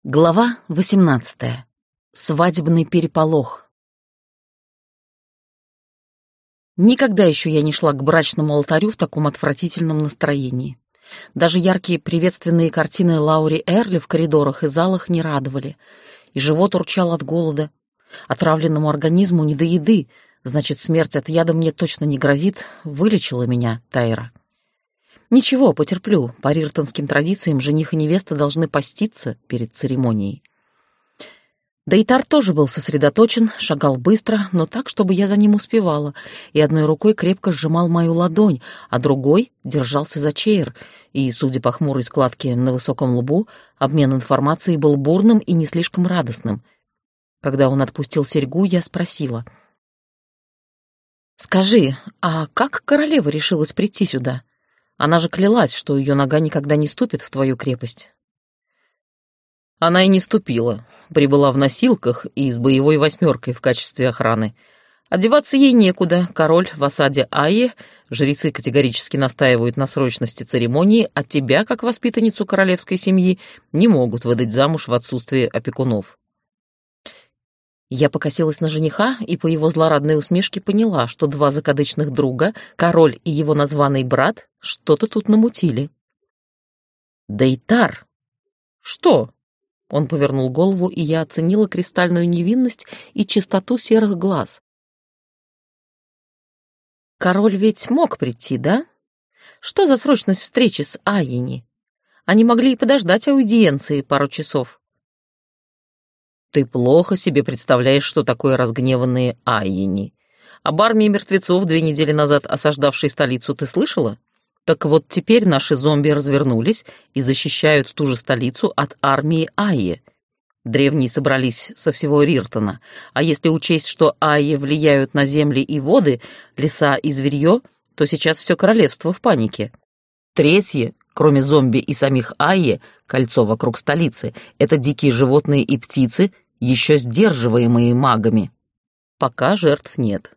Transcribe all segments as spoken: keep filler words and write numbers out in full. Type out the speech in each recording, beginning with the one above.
Глава восемнадцатая. Свадебный переполох. Никогда еще я не шла к брачному алтарю в таком отвратительном настроении. Даже яркие приветственные картины Лаури Эрли в коридорах и залах не радовали, и живот урчал от голода. Отравленному организму не до еды, значит, смерть от яда мне точно не грозит, вылечила меня Тайра. Ничего, потерплю. По риртонским традициям жених и невеста должны поститься перед церемонией. Дейтар тоже был сосредоточен, шагал быстро, но так, чтобы я за ним успевала, и одной рукой крепко сжимал мою ладонь, а другой держался за чейр, и, судя по хмурой складке на высоком лбу, обмен информацией был бурным и не слишком радостным. Когда он отпустил серьгу, я спросила: «Скажи, а как королева решилась прийти сюда? Она же клялась, что ее нога никогда не ступит в твою крепость». Она и не ступила, прибыла в носилках и с боевой восьмеркой в качестве охраны. Одеваться ей некуда, король в осаде Айи, жрецы категорически настаивают на срочности церемонии, а тебя, как воспитанницу королевской семьи, не могут выдать замуж в отсутствие опекунов. Я покосилась на жениха и по его злорадной усмешке поняла, что два закадычных друга, король и его названный брат, что-то тут намутили. «Дейтар!» «Что?» Он повернул голову, и я оценила кристальную невинность и чистоту серых глаз. «Король ведь мог прийти, да? Что за срочность встречи с Айени? Они могли и подождать аудиенции пару часов». «Ты плохо себе представляешь, что такое разгневанные Айени. Об армии мертвецов, две недели назад осаждавшей столицу, ты слышала? Так вот теперь наши зомби развернулись и защищают ту же столицу от армии Айи. Древние собрались со всего Риртона, а если учесть, что Айи влияют на земли и воды, леса и зверье, то сейчас все королевство в панике. Третье, кроме зомби и самих Айи, кольцо вокруг столицы, это дикие животные и птицы, еще сдерживаемые магами. Пока жертв нет».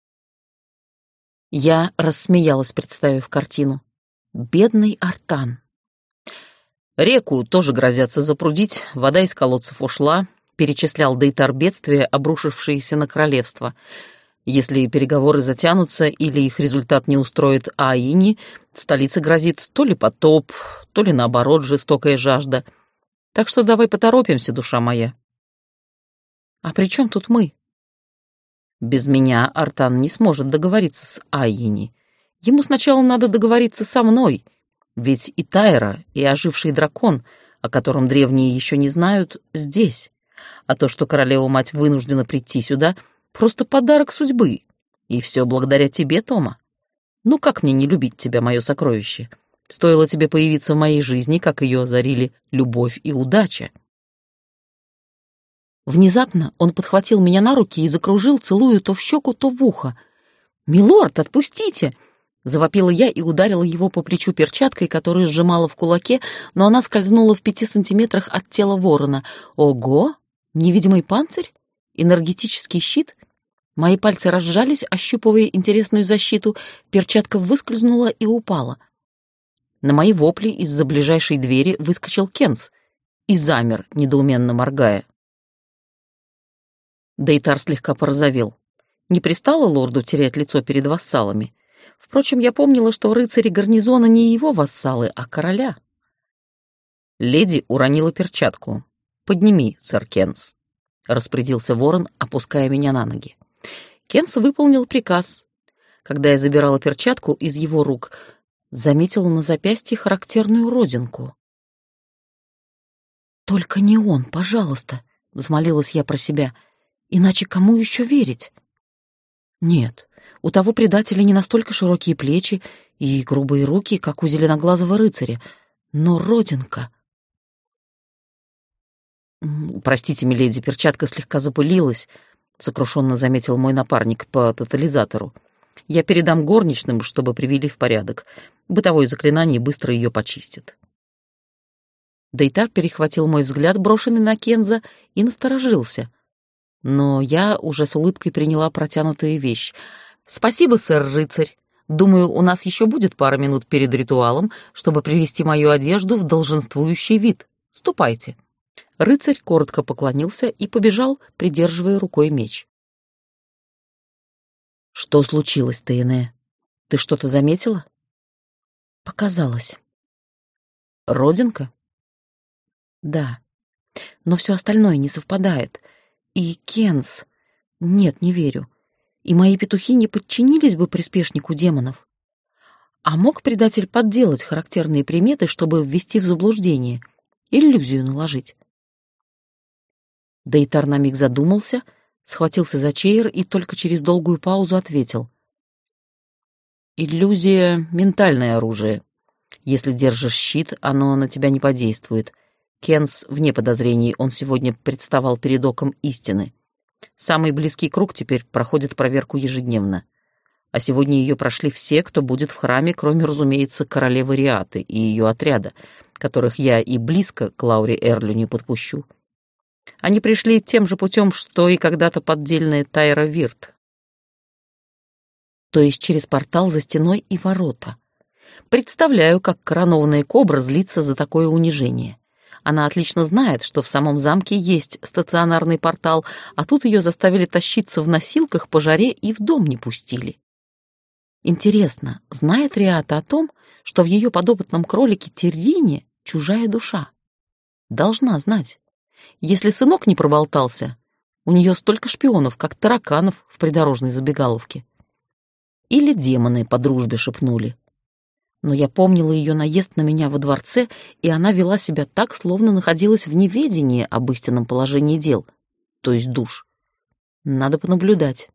Я рассмеялась, представив картину. Бедный Артан. «Реку тоже грозятся запрудить, вода из колодцев ушла», перечислял Дейтар бедствия, обрушившиеся на королевство. «Если переговоры затянутся или их результат не устроит Айини, столице грозит то ли потоп, то ли, наоборот, жестокая жажда. Так что давай поторопимся, душа моя». «А при чем тут мы?» «Без меня Артан не сможет договориться с Айени. Ему сначала надо договориться со мной, ведь и Тайра, и оживший дракон, о котором древние еще не знают, здесь. А то, что королева-мать вынуждена прийти сюда, просто подарок судьбы. И все благодаря тебе, Тома. Ну как мне не любить тебя, мое сокровище? Стоило тебе появиться в моей жизни, как ее озарили любовь и удача». Внезапно он подхватил меня на руки и закружил, целуя то в щеку, то в ухо. «Милорд, отпустите!» Завопила я и ударила его по плечу перчаткой, которую сжимала в кулаке, но она скользнула в пяти сантиметрах от тела ворона. Ого! Невидимый панцирь? Энергетический щит? Мои пальцы разжались, ощупывая интересную защиту, перчатка выскользнула и упала. На мои вопли из-за ближайшей двери выскочил Кенс и замер, недоуменно моргая. Дейтар слегка порозовел. Не пристало лорду терять лицо перед вассалами. Впрочем, я помнила, что рыцари гарнизона не его вассалы, а короля. Леди уронила перчатку. «Подними, сэр Кенс», — распорядился ворон, опуская меня на ноги. Кенс выполнил приказ. Когда я забирала перчатку из его рук, заметила на запястье характерную родинку. «Только не он, пожалуйста», — взмолилась я про себя. «Иначе кому еще верить?» Нет, у того предателя не настолько широкие плечи и грубые руки, как у зеленоглазого рыцаря, но родинка... «Простите, миледи, перчатка слегка запылилась», — сокрушенно заметил мой напарник по тотализатору. «Я передам горничным, чтобы привели в порядок. Бытовое заклинание быстро ее почистит». Дейтар перехватил мой взгляд, брошенный на Кенза, и насторожился. Но я уже с улыбкой приняла протянутую вещь. «Спасибо, сэр-рыцарь. Думаю, у нас еще будет пара минут перед ритуалом, чтобы привести мою одежду в долженствующий вид. Ступайте». Рыцарь коротко поклонился и побежал, придерживая рукой меч. «Что случилось, Тейне? Ты что-то заметила?» «Показалось». «Родинка?» «Да. Но все остальное не совпадает. И Кенс... Нет, не верю. И мои петухи не подчинились бы приспешнику демонов. А мог предатель подделать характерные приметы, чтобы ввести в заблуждение, иллюзию наложить?» Дейтар на миг задумался, схватился за чейр и только через долгую паузу ответил. «Иллюзия — ментальное оружие. Если держишь щит, оно на тебя не подействует. Кенс вне подозрений, он сегодня представал перед оком истины. Самый близкий круг теперь проходит проверку ежедневно. А сегодня ее прошли все, кто будет в храме, кроме, разумеется, королевы Риаты и ее отряда, которых я и близко к Лауре Эрлю не подпущу. Они пришли тем же путем, что и когда-то поддельная Тайра Вирт. То есть через портал за стеной и ворота. Представляю, как коронованная кобра злится за такое унижение. Она отлично знает, что в самом замке есть стационарный портал, а тут ее заставили тащиться в носилках по жаре и в дом не пустили. Интересно, знает Риата о том, что в ее подопытном кролике Террине чужая душа? Должна знать. Если сынок не проболтался, у нее столько шпионов, как тараканов в придорожной забегаловке. Или демоны по дружбе шепнули. Но я помнила ее наезд на меня во дворце, и она вела себя так, словно находилась в неведении об истинном положении дел, то есть душ. Надо понаблюдать.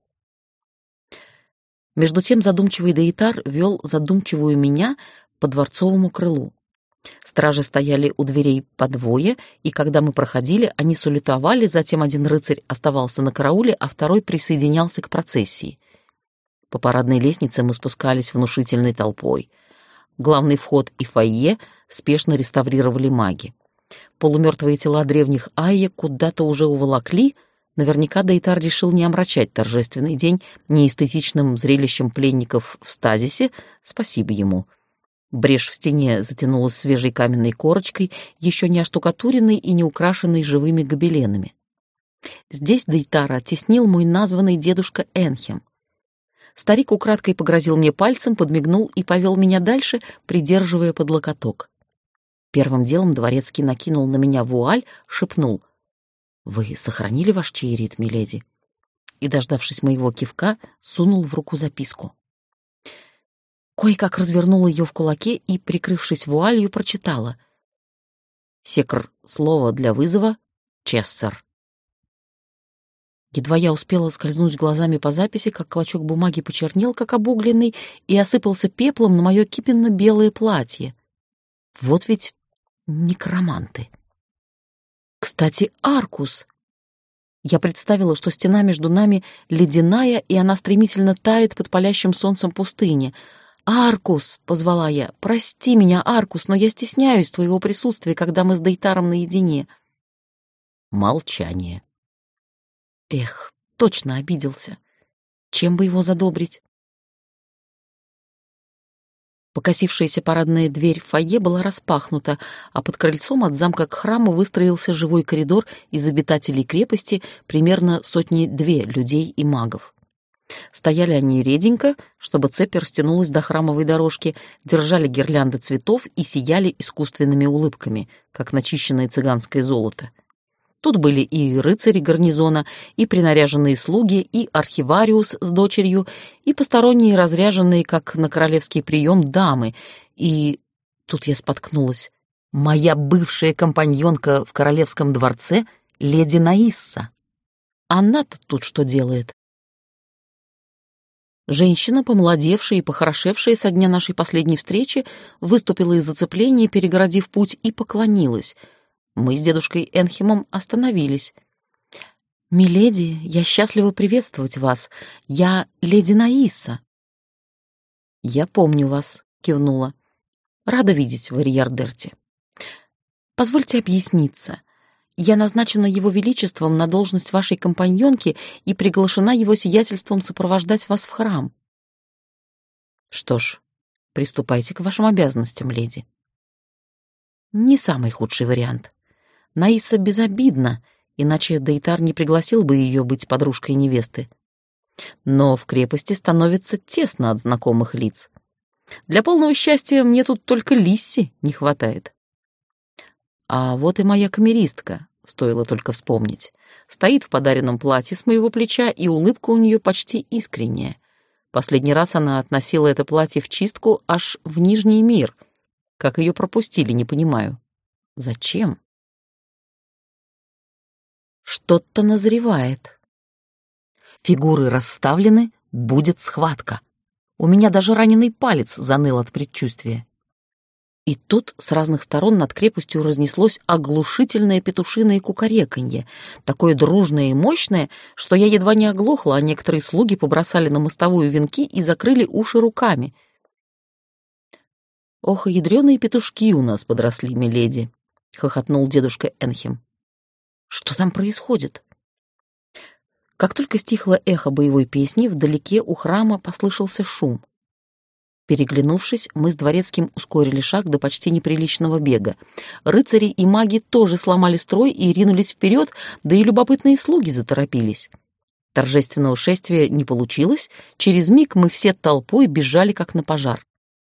Между тем задумчивый Дейтар вел задумчивую меня по дворцовому крылу. Стражи стояли у дверей по двое, и когда мы проходили, они салютовали, затем один рыцарь оставался на карауле, а второй присоединялся к процессии. По парадной лестнице мы спускались внушительной толпой. Главный вход и фойе спешно реставрировали маги. Полумертвые тела древних Айя куда-то уже уволокли. Наверняка Дейтар решил не омрачать торжественный день неэстетичным зрелищем пленников в стазисе, спасибо ему. Брешь в стене затянулась свежей каменной корочкой, еще не оштукатуренной и не украшенной живыми гобеленами. Здесь Дейтара оттеснил мой названный дедушка Энхем. Старик украдкой погрозил мне пальцем, подмигнул и повел меня дальше, придерживая под локоток. Первым делом дворецкий накинул на меня вуаль, шепнул: «Вы сохранили ваш чаерит, миледи?» И, дождавшись моего кивка, сунул в руку записку. Кое-как развернула ее в кулаке и, прикрывшись вуалью, прочитала. «Секр, слово для вызова, Чессер». Едва я успела скользнуть глазами по записи, как клочок бумаги почернел, как обугленный, и осыпался пеплом на мое кипенно-белое платье. Вот ведь некроманты. Кстати, Аркус. Я представила, что стена между нами ледяная, и она стремительно тает под палящим солнцем пустыни. «Аркус!» — позвала я. «Прости меня, Аркус, но я стесняюсь твоего присутствия, когда мы с Дейтаром наедине». Молчание. Эх, точно обиделся. Чем бы его задобрить? Покосившаяся парадная дверь в фойе была распахнута, а под крыльцом от замка к храму выстроился живой коридор из обитателей крепости, примерно сотни-две людей и магов. Стояли они реденько, чтобы цепь растянулась до храмовой дорожки, держали гирлянды цветов и сияли искусственными улыбками, как начищенное цыганское золото. Тут были и рыцари гарнизона, и принаряженные слуги, и архивариус с дочерью, и посторонние разряженные, как на королевский прием, дамы. И тут я споткнулась. Моя бывшая компаньонка в королевском дворце — леди Наисса. Она-то тут что делает? Женщина, помолодевшая и похорошевшая со дня нашей последней встречи, выступила из зацепления, перегородив путь, и поклонилась. Мы с дедушкой Энхемом остановились. «Миледи, я счастлива приветствовать вас. Я леди Наисса». «Я помню вас», — кивнула. «Рада видеть в Ариардерте. Позвольте объясниться. Я назначена его величеством на должность вашей компаньонки и приглашена его сиятельством сопровождать вас в храм». «Что ж, приступайте к вашим обязанностям, леди». Не самый худший вариант. Наиса безобидна, иначе Дейтар не пригласил бы ее быть подружкой невесты. Но в крепости становится тесно от знакомых лиц. Для полного счастья мне тут только Лисси не хватает. А вот и моя камеристка, стоило только вспомнить. Стоит в подаренном платье с моего плеча, и улыбка у нее почти искренняя. Последний раз она относила это платье в чистку аж в Нижний мир. Как ее пропустили, не понимаю. Зачем? Что-то назревает. Фигуры расставлены, будет схватка. У меня даже раненый палец заныл от предчувствия. И тут с разных сторон над крепостью разнеслось оглушительное петушиное кукареканье, такое дружное и мощное, что я едва не оглохла, а некоторые слуги побросали на мостовую венки и закрыли уши руками. «Ох, и ядреные петушки у нас подросли, миледи!» — хохотнул дедушка Энхем. «Что там происходит?» Как только стихло эхо боевой песни, вдалеке у храма послышался шум. Переглянувшись, мы с дворецким ускорили шаг до почти неприличного бега. Рыцари и маги тоже сломали строй и ринулись вперед, да и любопытные слуги заторопились. Торжественного шествия не получилось, через миг мы все толпой бежали, как на пожар.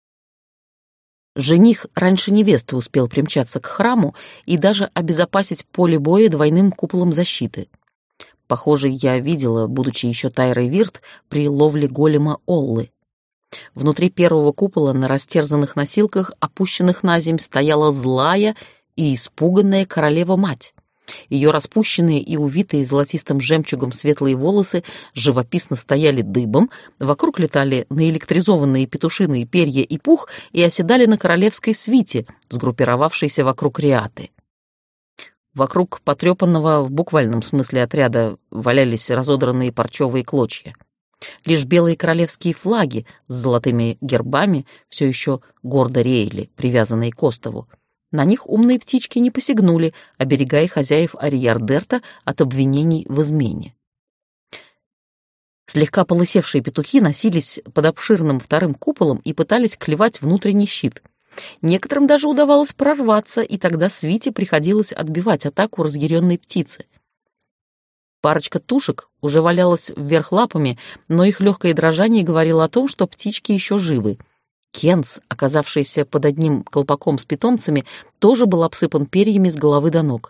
Жених раньше невесты успел примчаться к храму и даже обезопасить поле боя двойным куполом защиты. Похоже, я видела, будучи еще Тайрой Вирт, при ловле голема Оллы. Внутри первого купола на растерзанных носилках, опущенных на земь, стояла злая и испуганная королева-мать. Ее распущенные и увитые золотистым жемчугом светлые волосы живописно стояли дыбом, вокруг летали наэлектризованные петушиные перья и пух и оседали на королевской свите, сгруппировавшейся вокруг Риаты. Вокруг потрепанного в буквальном смысле отряда валялись разодранные парчевые клочья. Лишь белые королевские флаги с золотыми гербами все еще гордо реяли, привязанные к остову. На них умные птички не посягнули, оберегая хозяев Ариардерта от обвинений в измене. Слегка полысевшие петухи носились под обширным вторым куполом и пытались клевать внутренний щит. Некоторым даже удавалось прорваться, и тогда свите приходилось отбивать атаку разъяренной птицы. Парочка тушек уже валялась вверх лапами, но их легкое дрожание говорило о том, что птички еще живы. Кенс, оказавшийся под одним колпаком с питомцами, тоже был обсыпан перьями с головы до ног.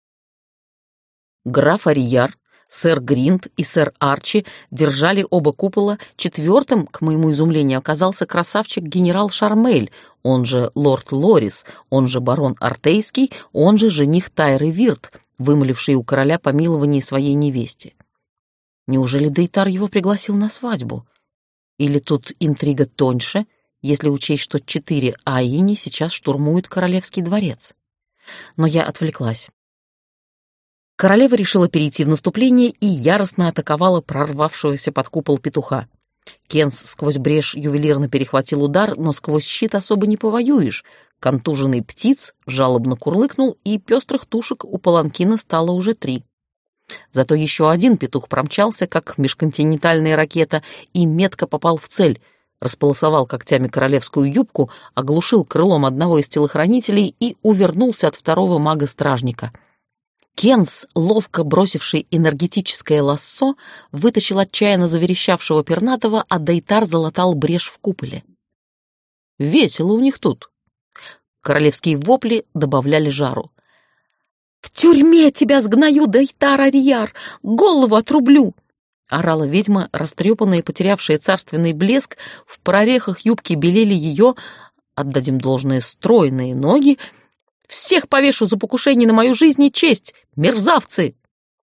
Граф Арияр, сэр Гринд и сэр Арчи держали оба купола, четвертым, к моему изумлению, оказался красавчик-генерал Шармель, он же лорд Лорис, он же барон Артейский, он же жених Тайры Вирт, вымоливший у короля помилование своей невесте. Неужели Дейтар его пригласил на свадьбу? Или тут интрига тоньше, если учесть, что четыре Аини сейчас штурмуют королевский дворец? Но я отвлеклась. Королева решила перейти в наступление и яростно атаковала прорвавшегося под купол петуха. Кенс сквозь брешь ювелирно перехватил удар, но сквозь щит особо не повоюешь. Контуженный птиц жалобно курлыкнул, и пестрых тушек у паланкина стало уже три. Зато еще один петух промчался, как межконтинентальная ракета, и метко попал в цель, располосовал когтями королевскую юбку, оглушил крылом одного из телохранителей и увернулся от второго мага-стражника. Кенс, ловко бросивший энергетическое лассо, вытащил отчаянно заверещавшего пернатого, а Дейтар залатал брешь в куполе. Весело у них тут. Королевские вопли добавляли жару. «В тюрьме тебя сгною, Дейтар Арияр! Голову отрублю!» — орала ведьма, растрепанная и потерявшая царственный блеск. В прорехах юбки белели ее, отдадим должное, стройные ноги. «Всех повешу за покушение на мою жизнь и честь! Мерзавцы!»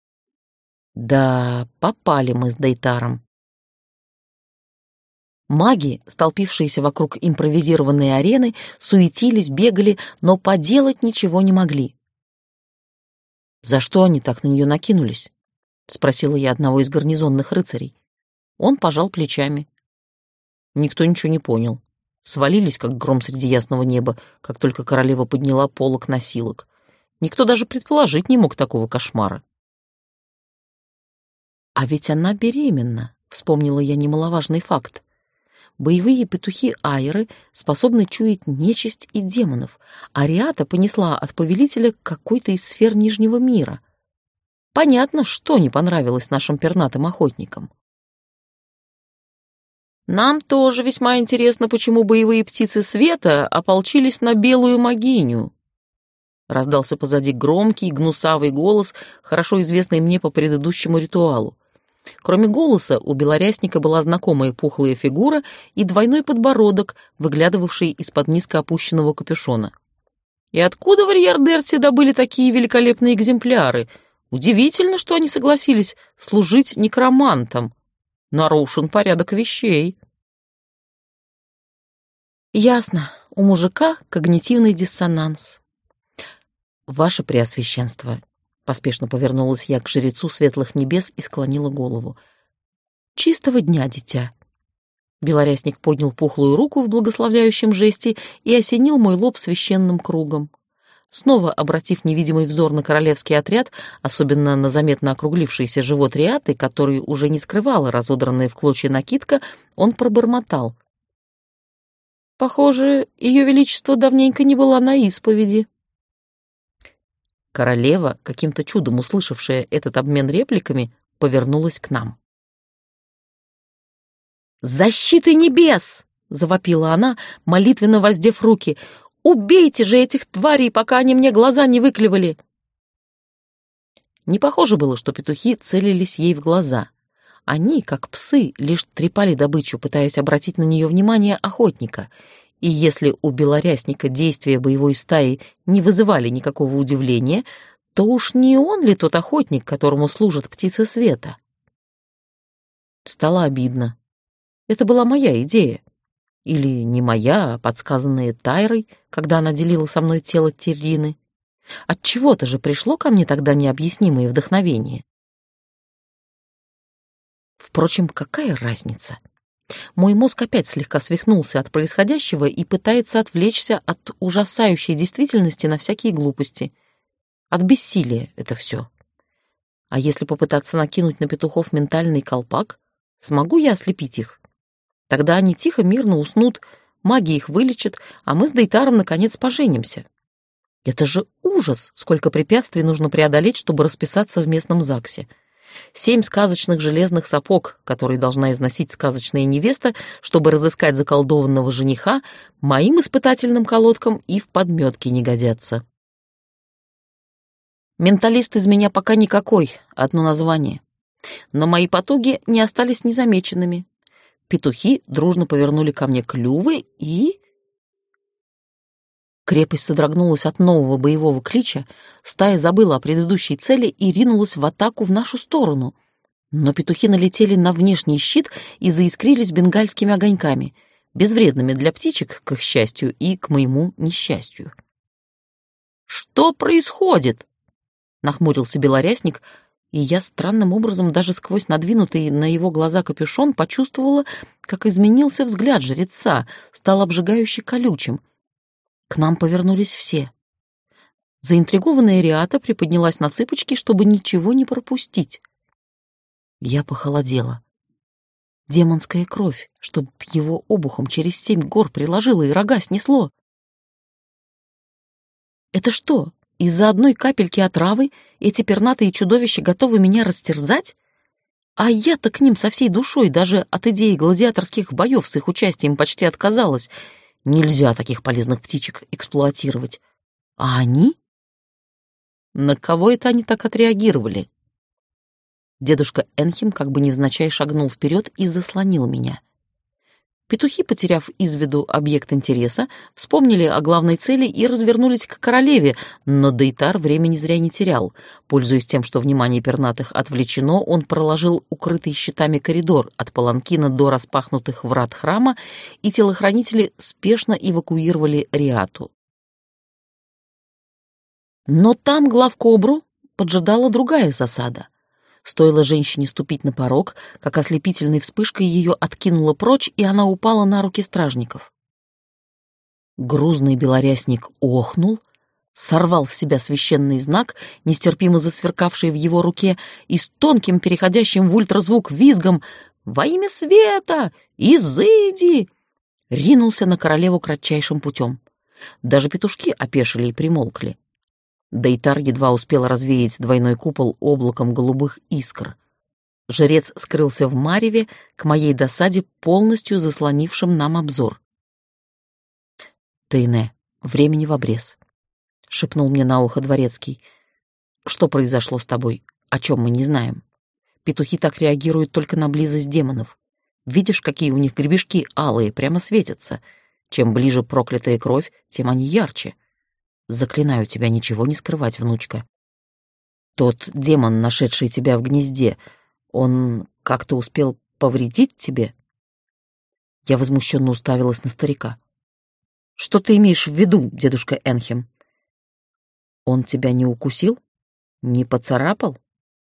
Да, попали мы с Дейтаром. Маги, столпившиеся вокруг импровизированной арены, суетились, бегали, но поделать ничего не могли. «За что они так на нее накинулись?» — спросила я одного из гарнизонных рыцарей. Он пожал плечами. Никто ничего не понял. Свалились, как гром среди ясного неба, как только королева подняла полог носилок. Никто даже предположить не мог такого кошмара. «А ведь она беременна», — вспомнила я немаловажный факт. Боевые петухи-айры способны чуять нечисть и демонов, а Риата понесла от повелителя какой-то из сфер Нижнего мира. Понятно, что не понравилось нашим пернатым охотникам. Нам тоже весьма интересно, почему боевые птицы света ополчились на белую могиню. Раздался позади громкий, гнусавый голос, хорошо известный мне по предыдущему ритуалу. Кроме голоса, у белорясника была знакомая пухлая фигура и двойной подбородок, выглядывавший из-под низко опущенного капюшона. И откуда в Риардерте добыли такие великолепные экземпляры? Удивительно, что они согласились служить некромантам. Нарушен порядок вещей. Ясно, у мужика когнитивный диссонанс. Ваше Преосвященство, поспешно повернулась я к жрецу светлых небес и склонила голову. Чистого дня, дитя. Белорясник поднял пухлую руку в благословляющем жесте и осенил мой лоб священным кругом. Снова обратив невидимый взор на королевский отряд, особенно на заметно округлившийся живот Риаты, который уже не скрывала разодранная в клочья накидка, он пробормотал. Похоже, ее величество давненько не была на исповеди. Королева, каким-то чудом услышавшая этот обмен репликами, повернулась к нам. «Защиты небес!» — завопила она, молитвенно воздев руки. «Убейте же этих тварей, пока они мне глаза не выклевали!» Не похоже было, что петухи целились ей в глаза. Они, как псы, лишь трепали добычу, пытаясь обратить на нее внимание охотника. И если у белорясника действия боевой стаи не вызывали никакого удивления, то уж не он ли тот охотник, которому служат птицы света? Стало обидно. Это была моя идея. Или не моя, а подсказанная Тайрой, когда она делила со мной тело Террины. Отчего-то же пришло ко мне тогда необъяснимое вдохновение. Впрочем, какая разница? Мой мозг опять слегка свихнулся от происходящего и пытается отвлечься от ужасающей действительности на всякие глупости. От бессилия это все. А если попытаться накинуть на петухов ментальный колпак, смогу я ослепить их? Тогда они тихо, мирно уснут, магия их вылечит, а мы с Дейтаром наконец поженимся. Это же ужас, сколько препятствий нужно преодолеть, чтобы расписаться в местном ЗАГСе. Семь сказочных железных сапог, которые должна износить сказочная невеста, чтобы разыскать заколдованного жениха, моим испытательным колодкам и в подметке не годятся. Менталист из меня пока никакой, одно название. Но мои потуги не остались незамеченными. Петухи дружно повернули ко мне клювы и... Крепость содрогнулась от нового боевого клича, стая забыла о предыдущей цели и ринулась в атаку в нашу сторону. Но петухи налетели на внешний щит и заискрились бенгальскими огоньками, безвредными для птичек, к их счастью, и к моему несчастью. «Что происходит?» — нахмурился белорясник, и я странным образом даже сквозь надвинутый на его глаза капюшон почувствовала, как изменился взгляд жреца, стал обжигающе колючим. К нам повернулись все. Заинтригованная Риата приподнялась на цыпочки, чтобы ничего не пропустить. Я похолодела. Демонская кровь, чтоб его обухом через семь гор приложила и рога снесло. Это что, из-за одной капельки отравы эти пернатые чудовища готовы меня растерзать? А я-то к ним со всей душой даже от идеи гладиаторских боев с их участием почти отказалась. Нельзя таких полезных птичек эксплуатировать. А они? На кого это они так отреагировали? Дедушка Энхим как бы невзначай шагнул вперед и заслонил меня. Петухи, потеряв из виду объект интереса, вспомнили о главной цели и развернулись к королеве, но Дейтар времени зря не терял. Пользуясь тем, что внимание пернатых отвлечено, он проложил укрытый щитами коридор от паланкина до распахнутых врат храма, и телохранители спешно эвакуировали Риату. Но там главкобру поджидала другая засада. Стоило женщине ступить на порог, как ослепительной вспышкой ее откинуло прочь, и она упала на руки стражников. Грузный белорясник охнул, сорвал с себя священный знак, нестерпимо засверкавший в его руке, и с тонким, переходящим в ультразвук визгом «Во имя света! Изыди!» ринулся на королеву кратчайшим путем. Даже петушки опешили и примолкли. Дейтар едва успел развеять двойной купол облаком голубых искр. Жрец скрылся в мареве, к моей досаде полностью заслонившим нам обзор. «Тейне, времени в обрез», — шепнул мне на ухо дворецкий. «Что произошло с тобой? О чем мы не знаем? Петухи так реагируют только на близость демонов. Видишь, какие у них гребешки алые, прямо светятся. Чем ближе проклятая кровь, тем они ярче. Заклинаю тебя ничего не скрывать, внучка. Тот демон, нашедший тебя в гнезде, он как-то успел повредить тебе?» Я возмущенно уставилась на старика. «Что ты имеешь в виду, дедушка Энхем? Он тебя не укусил? Не поцарапал?»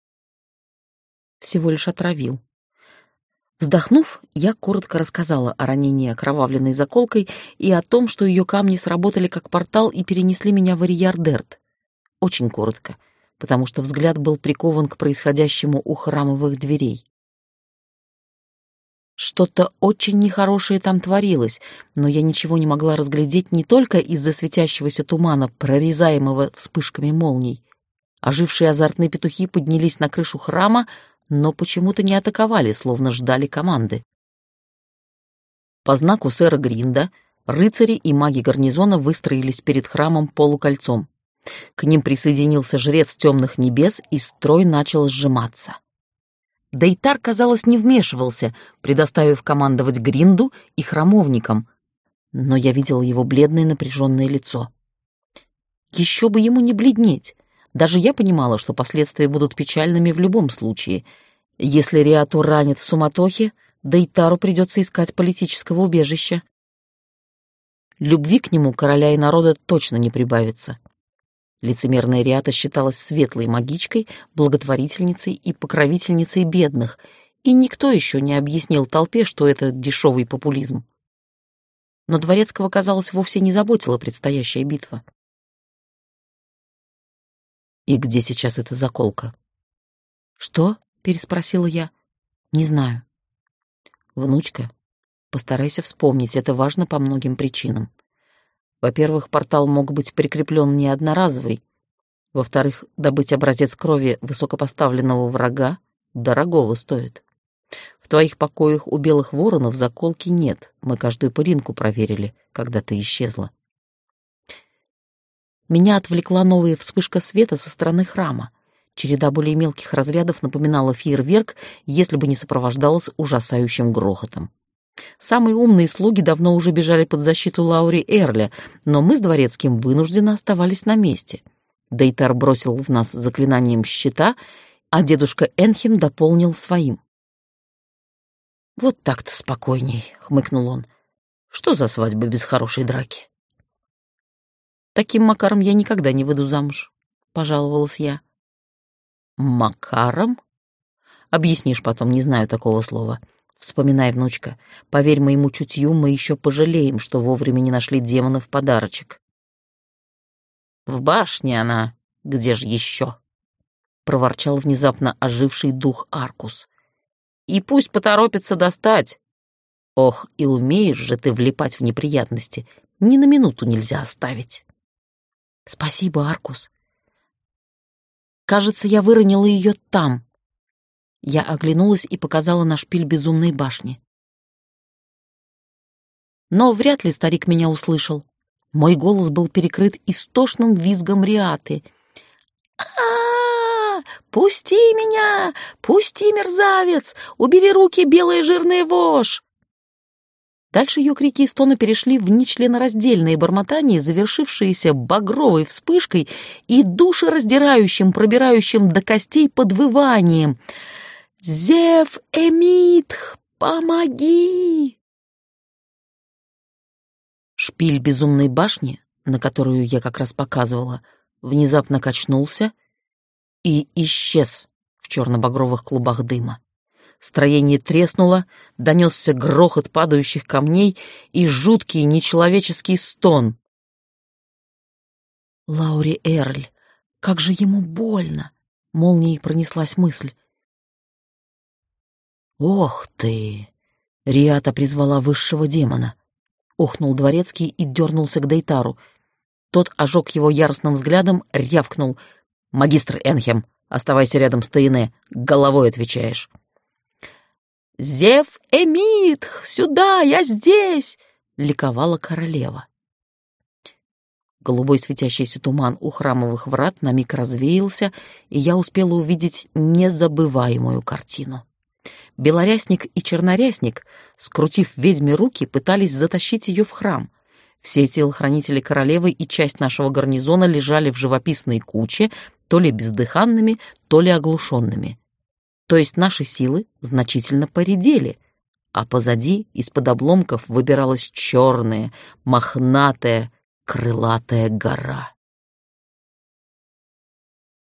Всего лишь отравил. Вздохнув, я коротко рассказала о ранении окровавленной заколкой и о том, что ее камни сработали как портал и перенесли меня в Ариярдерт. Очень коротко, потому что взгляд был прикован к происходящему у храмовых дверей. Что-то очень нехорошее там творилось, но я ничего не могла разглядеть не только из-за светящегося тумана, прорезаемого вспышками молний. Ожившие азартные петухи поднялись на крышу храма, но почему-то не атаковали, словно ждали команды. По знаку сэра Гринда рыцари и маги гарнизона выстроились перед храмом полукольцом. К ним присоединился жрец темных небес, и строй начал сжиматься. Дейтар, казалось, не вмешивался, предоставив командовать Гринду и храмовникам, но я видела его бледное напряженное лицо. Еще бы ему не бледнеть. Даже я понимала, что последствия будут печальными в любом случае. Если Риату ранит в суматохе, Дейтару придется искать политического убежища. Любви к нему короля и народа точно не прибавится. Лицемерная Риата считалась светлой магичкой, благотворительницей и покровительницей бедных, и никто еще не объяснил толпе, что это дешевый популизм. Но Дворецкого, казалось, вовсе не заботила предстоящая битва. «И где сейчас эта заколка?» «Что?» — переспросила я. «Не знаю». «Внучка, постарайся вспомнить, это важно по многим причинам. Во-первых, портал мог быть прикреплен не одноразовый. Во-вторых, добыть образец крови высокопоставленного врага дорогого стоит. В твоих покоях у белых воронов заколки нет, мы каждую пылинку проверили, когда ты исчезла». Меня отвлекла новая вспышка света со стороны храма. Череда более мелких разрядов напоминала фейерверк, если бы не сопровождалась ужасающим грохотом. Самые умные слуги давно уже бежали под защиту Лаури Эрля, но мы с дворецким вынужденно оставались на месте. Дейтар бросил в нас заклинанием щита, а дедушка Энхем дополнил своим. «Вот так-то спокойней», — хмыкнул он. «Что за свадьба без хорошей драки?» «Таким макаром я никогда не выйду замуж», — пожаловалась я. «Макаром?» «Объяснишь потом, не знаю такого слова. Вспоминай, внучка, поверь моему чутью, мы еще пожалеем, что вовремя не нашли демонов подарочек». «В башне она, где же еще?» — проворчал внезапно оживший дух Аркус. «И пусть поторопится достать. Ох, и умеешь же ты влипать в неприятности, ни на минуту нельзя оставить». «Спасибо, Аркус. Кажется, я выронила ее там». Я оглянулась и показала на шпиль безумной башни. Но вряд ли старик меня услышал. Мой голос был перекрыт истошным визгом Риаты. «А-а-а! Пусти меня! Пусти, мерзавец! Убери руки, белая жирная вошь!» Дальше ее крики и стоны перешли в нечленораздельные бормотания, завершившиеся багровой вспышкой и душераздирающим, пробирающим до костей подвыванием. «Зев Эмитх, помоги!» Шпиль безумной башни, на которую я как раз показывала, внезапно качнулся и исчез в черно-багровых клубах дыма. Строение треснуло, донесся грохот падающих камней и жуткий нечеловеческий стон. «Лаури Эрль, как же ему больно!» — молнией пронеслась мысль. «Ох ты!» — Риата призвала высшего демона. охнул дворецкий и дернулся к Дейтару. Тот ожег его яростным взглядом, рявкнул: «Магистр Энхем, оставайся рядом с Таине, головой отвечаешь». «Зев Эмитх, сюда, я здесь!» — ликовала королева. Голубой светящийся туман у храмовых врат на миг развеялся, и я успела увидеть незабываемую картину. Белорясник и чернорясник, скрутив ведьме руки, пытались затащить ее в храм. Все телохранители королевы и часть нашего гарнизона лежали в живописной куче, то ли бездыханными, то ли оглушенными. То есть наши силы значительно поредели, а позади из-под обломков выбиралась черная, мохнатая, крылатая гора.